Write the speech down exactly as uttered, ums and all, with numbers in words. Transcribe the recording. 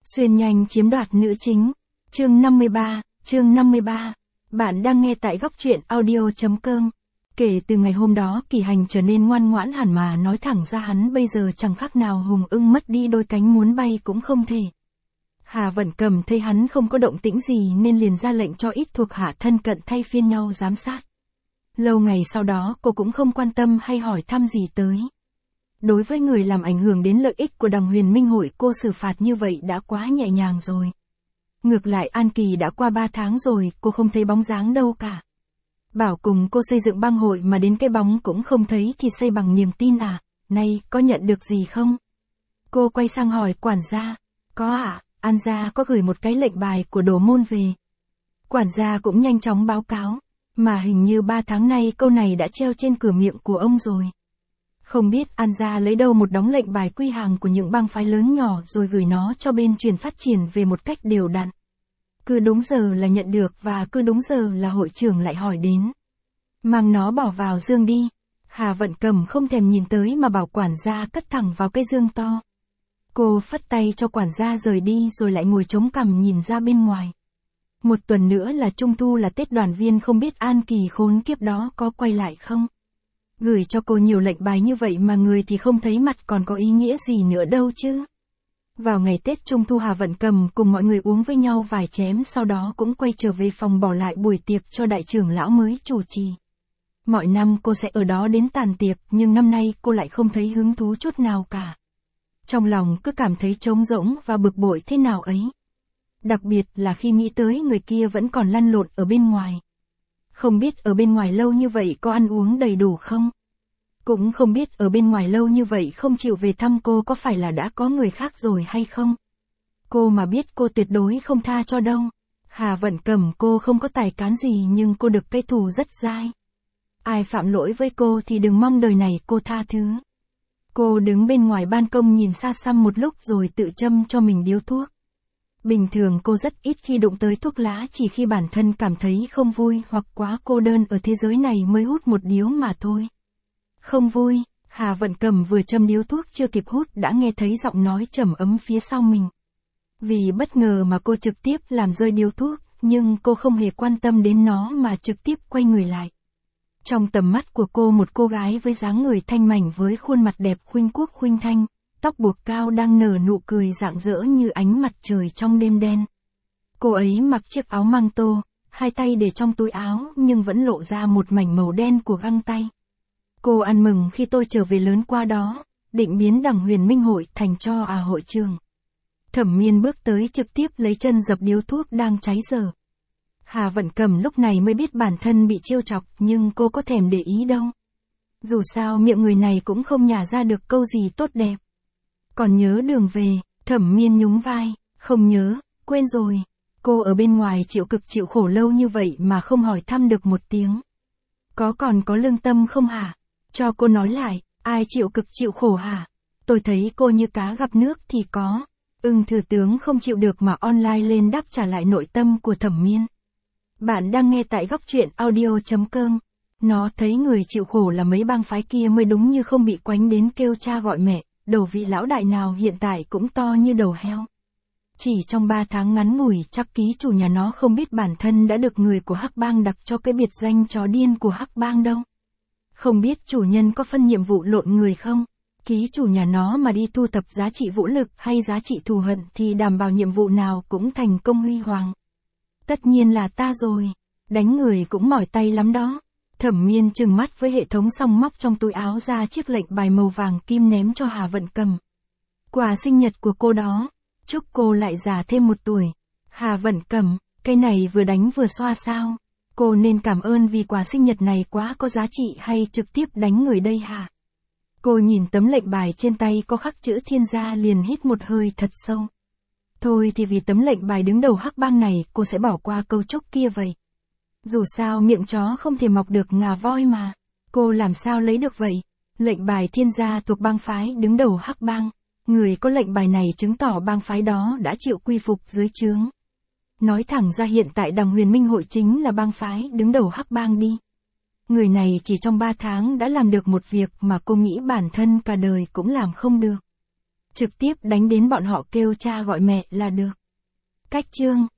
Xuyên nhanh chiếm đoạt nữ chính. Chương năm mươi ba, chương năm mươi ba. Bạn đang nghe tại góc truyện audio.com. Kể từ ngày hôm đó Kỳ Hành trở nên ngoan ngoãn hẳn, mà nói thẳng ra hắn bây giờ chẳng khác nào hùng ưng mất đi đôi cánh, muốn bay cũng không thể. Hà Vận Cầm thấy hắn không có động tĩnh gì nên liền ra lệnh cho ít thuộc hạ thân cận thay phiên nhau giám sát. Lâu ngày sau đó cô cũng không quan tâm hay hỏi thăm gì tới. Đối với người làm ảnh hưởng đến lợi ích của Đằng Huyền Minh Hội, cô xử phạt như vậy đã quá nhẹ nhàng rồi. Ngược lại An Kỳ đã qua ba tháng rồi, cô không thấy bóng dáng đâu cả. Bảo cùng cô xây dựng bang hội mà đến cái bóng cũng không thấy thì xây bằng niềm tin à, nay có nhận được gì không? Cô quay sang hỏi quản gia. Có ạ, à, An gia có gửi một cái lệnh bài của Đồ Môn về. Quản gia cũng nhanh chóng báo cáo, mà hình như ba tháng nay câu này đã treo trên cửa miệng của ông rồi. Không biết An gia lấy đâu một đống lệnh bài quy hàng của những bang phái lớn nhỏ rồi gửi nó cho bên truyền phát triển về một cách đều đặn. Cứ đúng giờ là nhận được và cứ đúng giờ là hội trưởng lại hỏi đến. Mang nó bỏ vào dương đi. Hà Vận Cầm không thèm nhìn tới mà bảo quản gia cất thẳng vào cái dương to. Cô phất tay cho quản gia rời đi rồi lại ngồi chống cằm nhìn ra bên ngoài. Một tuần nữa là Trung Thu, là Tết đoàn viên, không biết An Kỳ khốn kiếp đó có quay lại không? Gửi cho cô nhiều lệnh bài như vậy mà người thì không thấy mặt, còn có ý nghĩa gì nữa đâu chứ? Vào ngày Tết Trung Thu, Hà Vận Cầm cùng mọi người uống với nhau vài chén, sau đó cũng quay trở về phòng bỏ lại buổi tiệc cho đại trưởng lão mới chủ trì. Mọi năm cô sẽ ở đó đến tàn tiệc, nhưng năm nay cô lại không thấy hứng thú chút nào cả. Trong lòng cứ cảm thấy trống rỗng và bực bội thế nào ấy. Đặc biệt là khi nghĩ tới người kia vẫn còn lăn lộn ở bên ngoài. Không biết ở bên ngoài lâu như vậy có ăn uống đầy đủ không? Cũng không biết ở bên ngoài lâu như vậy không chịu về thăm cô có phải là đã có người khác rồi hay không? Cô mà biết cô tuyệt đối không tha cho đâu. Hà Vận Cầm cô không có tài cán gì nhưng cô được cây thù rất dai. Ai phạm lỗi với cô thì đừng mong đời này cô tha thứ. Cô đứng bên ngoài ban công nhìn xa xăm một lúc rồi tự châm cho mình điếu thuốc. Bình thường cô rất ít khi đụng tới thuốc lá, chỉ khi bản thân cảm thấy không vui hoặc quá cô đơn ở thế giới này mới hút một điếu mà thôi. Không vui, Hà Vận Cầm vừa châm điếu thuốc chưa kịp hút đã nghe thấy giọng nói trầm ấm phía sau mình. Vì bất ngờ mà cô trực tiếp làm rơi điếu thuốc, nhưng cô không hề quan tâm đến nó mà trực tiếp quay người lại. Trong tầm mắt của cô, một cô gái với dáng người thanh mảnh với khuôn mặt đẹp khuynh quốc khuynh thanh, tóc buộc cao đang nở nụ cười rạng rỡ như ánh mặt trời trong đêm đen. Cô ấy mặc chiếc áo măng tô, hai tay để trong túi áo nhưng vẫn lộ ra một mảnh màu đen của găng tay. Cô ăn mừng khi tôi trở về lớn qua đó, định biến Đằng Huyền Minh Hội thành cho à hội trường. Thẩm Miên bước tới trực tiếp lấy chân dập điếu thuốc đang cháy dở. Hà Vận Cầm lúc này mới biết bản thân bị trêu chọc, nhưng cô có thèm để ý đâu. Dù sao miệng người này cũng không nhả ra được câu gì tốt đẹp. Còn nhớ đường về? Thẩm Miên nhún vai, không nhớ, quên rồi. Cô ở bên ngoài chịu cực chịu khổ lâu như vậy mà không hỏi thăm được một tiếng. Có còn có lương tâm không hả? Cho cô nói lại, ai chịu cực chịu khổ hả? Tôi thấy cô như cá gặp nước thì có. Ưng thừa tướng không chịu được mà online lên đáp trả lại nội tâm của Thẩm Miên. Bạn đang nghe tại góc truyện audio.com. Nó thấy người chịu khổ là mấy bang phái kia mới đúng, như không bị quánh đến kêu cha gọi mẹ. Đầu vị lão đại nào hiện tại cũng to như đầu heo. Chỉ trong ba tháng ngắn ngủi chắc ký chủ nhà nó không biết bản thân đã được người của Hắc Bang đặt cho cái biệt danh chó điên của Hắc Bang đâu. Không biết chủ nhân có phân nhiệm vụ lộn người không? Ký chủ nhà nó mà đi thu thập giá trị vũ lực hay giá trị thù hận thì đảm bảo nhiệm vụ nào cũng thành công huy hoàng. Tất nhiên là ta rồi. Đánh người cũng mỏi tay lắm đó. Thẩm Miên trừng mắt với hệ thống xong móc trong túi áo ra chiếc lệnh bài màu vàng kim ném cho Hà Vận Cầm. Quà sinh nhật của cô đó. Chúc cô lại già thêm một tuổi. Hà Vận Cầm, cái này vừa đánh vừa xoa sao? Cô nên cảm ơn vì quà sinh nhật này quá có giá trị hay trực tiếp đánh người đây hả? Cô nhìn tấm lệnh bài trên tay có khắc chữ Thiên Gia liền hít một hơi thật sâu. Thôi thì vì tấm lệnh bài đứng đầu Hắc Bang này cô sẽ bỏ qua câu chúc kia vậy. Dù sao miệng chó không thể mọc được ngà voi mà. Cô làm sao lấy được vậy? Lệnh bài Thiên Gia thuộc bang phái đứng đầu Hắc Bang. Người có lệnh bài này chứng tỏ bang phái đó đã chịu quy phục dưới trướng. Nói thẳng ra hiện tại Đằng Huyền Minh Hội chính là bang phái đứng đầu Hắc Bang đi. Người này chỉ trong ba tháng đã làm được một việc mà cô nghĩ bản thân cả đời cũng làm không được. Trực tiếp đánh đến bọn họ kêu cha gọi mẹ là được. Cách chương